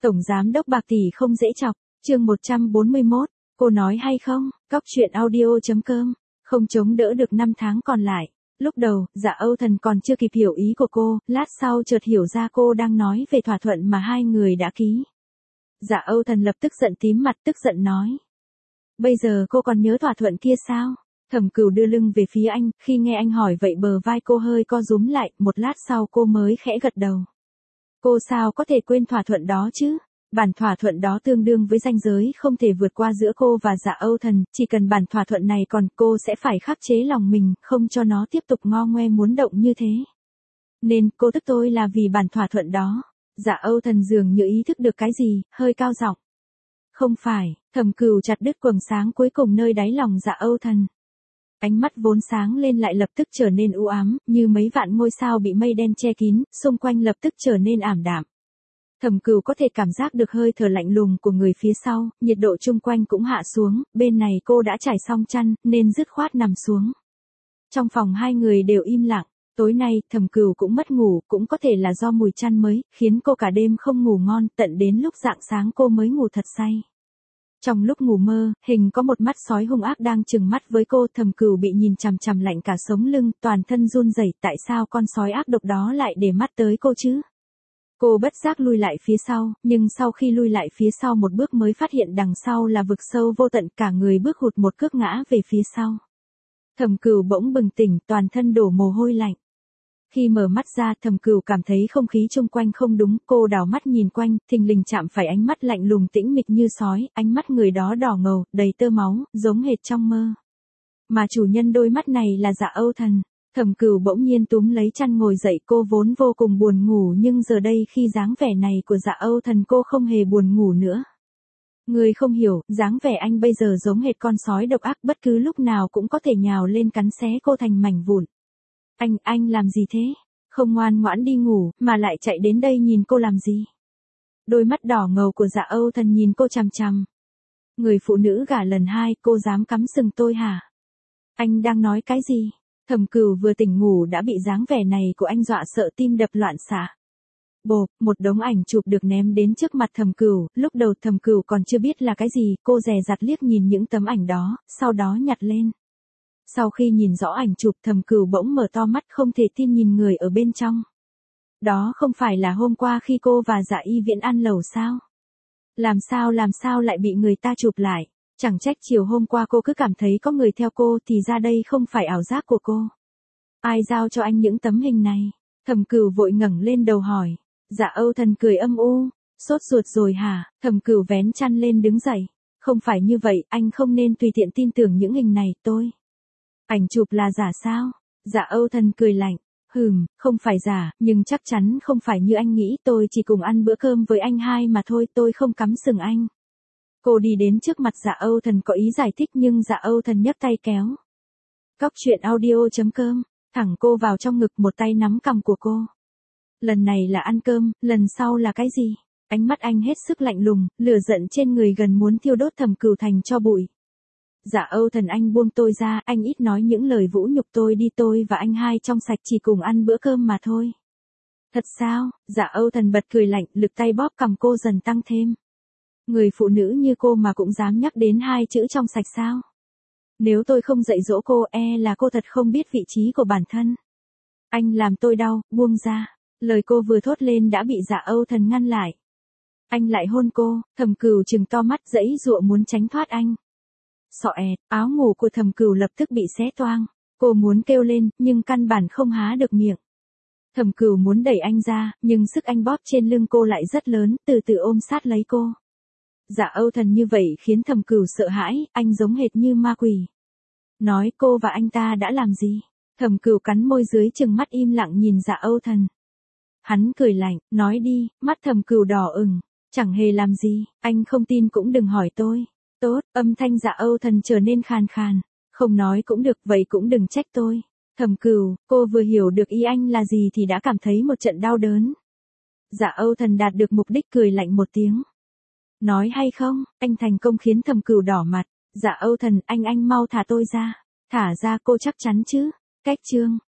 Tổng giám đốc bạc tỷ không dễ chọc, chương 141, cô nói hay không, Cóc truyện audio.com, không chống đỡ được 5 tháng còn lại. Lúc đầu, Dạ Âu Thần còn chưa kịp hiểu ý của cô, lát sau chợt hiểu ra cô đang nói về thỏa thuận mà hai người đã ký. Dạ Âu Thần lập tức giận tím mặt tức giận nói. Bây giờ cô còn nhớ thỏa thuận kia sao? Thẩm Cửu đưa lưng về phía anh, khi nghe anh hỏi vậy bờ vai cô hơi co rúm lại, một lát sau cô mới khẽ gật đầu. Cô sao có thể quên thỏa thuận đó chứ? Bản thỏa thuận đó tương đương với ranh giới không thể vượt qua giữa cô và Dạ Âu Thần, chỉ cần bản thỏa thuận này còn cô sẽ phải khắc chế lòng mình, không cho nó tiếp tục ngo ngoe muốn động như thế. Nên cô tức tôi là vì bản thỏa thuận đó. Dạ Âu Thần dường như ý thức được cái gì, hơi cao giọng. Không phải, Thẩm Cửu chặt đứt quầng sáng cuối cùng nơi đáy lòng Dạ Âu Thần. Ánh mắt vốn sáng lên lại lập tức trở nên u ám, như mấy vạn ngôi sao bị mây đen che kín, xung quanh lập tức trở nên ảm đạm. Thẩm Cửu có thể cảm giác được hơi thở lạnh lùng của người phía sau, nhiệt độ chung quanh cũng hạ xuống, bên này cô đã trải xong chăn, nên dứt khoát nằm xuống. Trong phòng hai người đều im lặng, tối nay Thẩm Cửu cũng mất ngủ, cũng có thể là do mùi chăn mới, khiến cô cả đêm không ngủ ngon, tận đến lúc rạng sáng cô mới ngủ thật say. Trong lúc ngủ mơ, hình có một mắt sói hung ác đang trừng mắt với cô, Thẩm Cửu bị nhìn chằm chằm lạnh cả sống lưng, toàn thân run rẩy, tại sao con sói ác độc đó lại để mắt tới cô chứ? Cô bất giác lui lại phía sau, nhưng sau khi lui lại phía sau một bước mới phát hiện đằng sau là vực sâu vô tận, cả người bước hụt một cước ngã về phía sau. Thẩm Cửu bỗng bừng tỉnh, toàn thân đổ mồ hôi lạnh. Khi mở mắt ra, Thẩm Cửu cảm thấy không khí chung quanh không đúng, cô đảo mắt nhìn quanh, thình lình chạm phải ánh mắt lạnh lùng tĩnh mịch như sói, ánh mắt người đó đỏ ngầu, đầy tơ máu, giống hệt trong mơ. Mà chủ nhân đôi mắt này là Dạ Âu Thần. Thẩm Cửu bỗng nhiên túm lấy chăn ngồi dậy, cô vốn vô cùng buồn ngủ nhưng giờ đây khi dáng vẻ này của Dạ Âu Thần cô không hề buồn ngủ nữa. Người không hiểu, dáng vẻ anh bây giờ giống hệt con sói độc ác, bất cứ lúc nào cũng có thể nhào lên cắn xé cô thành mảnh vụn. Anh làm gì thế? Không ngoan ngoãn đi ngủ, mà lại chạy đến đây nhìn cô làm gì? Đôi mắt đỏ ngầu của Dạ Âu Thần nhìn cô chằm chằm. Người phụ nữ gả lần 2, cô dám cắm sừng tôi hả? Anh đang nói cái gì? Thẩm Cửu vừa tỉnh ngủ đã bị dáng vẻ này của anh dọa sợ tim đập loạn xạ. Bộp, một đống ảnh chụp được ném đến trước mặt Thẩm Cửu, lúc đầu Thẩm Cửu còn chưa biết là cái gì, cô dè dặt liếc nhìn những tấm ảnh đó, sau đó nhặt lên. Sau khi nhìn rõ ảnh chụp, Thẩm Cửu bỗng mở to mắt không thể tin nhìn người ở bên trong. Đó không phải là hôm qua khi cô và Dạ Y Viễn ăn lẩu sao? Làm sao lại bị người ta chụp lại? Chẳng trách chiều hôm qua cô cứ cảm thấy có người theo cô, thì ra đây không phải ảo giác của cô. Ai giao cho anh những tấm hình này? Thẩm Cửu vội ngẩng lên đầu hỏi. Dạ Âu Thần cười âm u. Sốt ruột rồi hả? Thẩm Cửu vén chăn lên đứng dậy. Không phải như vậy, anh không nên tùy tiện tin tưởng những hình này, tôi. Ảnh chụp là giả sao? Dạ Âu Thần cười lạnh. Không phải giả, nhưng chắc chắn không phải như anh nghĩ, tôi chỉ cùng ăn bữa cơm với anh hai mà thôi, tôi không cắm sừng anh. Cô đi đến trước mặt Dạ Âu Thần có ý giải thích nhưng Dạ Âu Thần nhấc tay kéo. Cóc truyện audio.com, thẳng cô vào trong ngực, một tay nắm cằm của cô. Lần này là ăn cơm, lần sau là cái gì? Ánh mắt anh hết sức lạnh lùng, lửa giận trên người gần muốn thiêu đốt Thẩm Cửu thành tro bụi. Dạ Âu Thần, anh buông tôi ra, anh ít nói những lời vũ nhục tôi đi, tôi và anh hai trong sạch chỉ cùng ăn bữa cơm mà thôi. Thật sao? Dạ Âu Thần bật cười lạnh, lực tay bóp cằm cô dần tăng thêm. Người phụ nữ như cô mà cũng dám nhắc đến 2 chữ trong sạch sao? Nếu tôi không dạy dỗ cô, là cô thật không biết vị trí của bản thân. Anh làm tôi đau, buông ra. Lời cô vừa thốt lên đã bị Dạ Âu Thần ngăn lại. Anh lại hôn cô, Thẩm Cửu trừng to mắt giãy giụa muốn tránh thoát anh. Xọ ẹt, áo ngủ của Thẩm Cửu lập tức bị xé toang. Cô muốn kêu lên, nhưng căn bản không há được miệng. Thẩm Cửu muốn đẩy anh ra, nhưng sức anh bóp trên lưng cô lại rất lớn, từ từ ôm sát lấy cô. Dạ Âu Thần như vậy khiến Thẩm Cửu sợ hãi, anh giống hệt như ma quỷ. Nói cô và anh ta đã làm gì? Thẩm Cửu cắn môi dưới trừng mắt im lặng nhìn Dạ Âu Thần. Hắn cười lạnh, nói đi, mắt Thẩm Cửu đỏ ửng. Chẳng hề làm gì, anh không tin cũng đừng hỏi tôi. Tốt, âm thanh Dạ Âu Thần trở nên khàn khàn. Không nói cũng được, vậy cũng đừng trách tôi. Thẩm Cửu, cô vừa hiểu được ý anh là gì thì đã cảm thấy một trận đau đớn. Dạ Âu Thần đạt được mục đích cười lạnh một tiếng. Nói hay không, anh thành công khiến Thẩm Cửu đỏ mặt. Dạ Âu Thần, anh mau thả tôi ra. Thả ra cô chắc chắn chứ? Cách chương.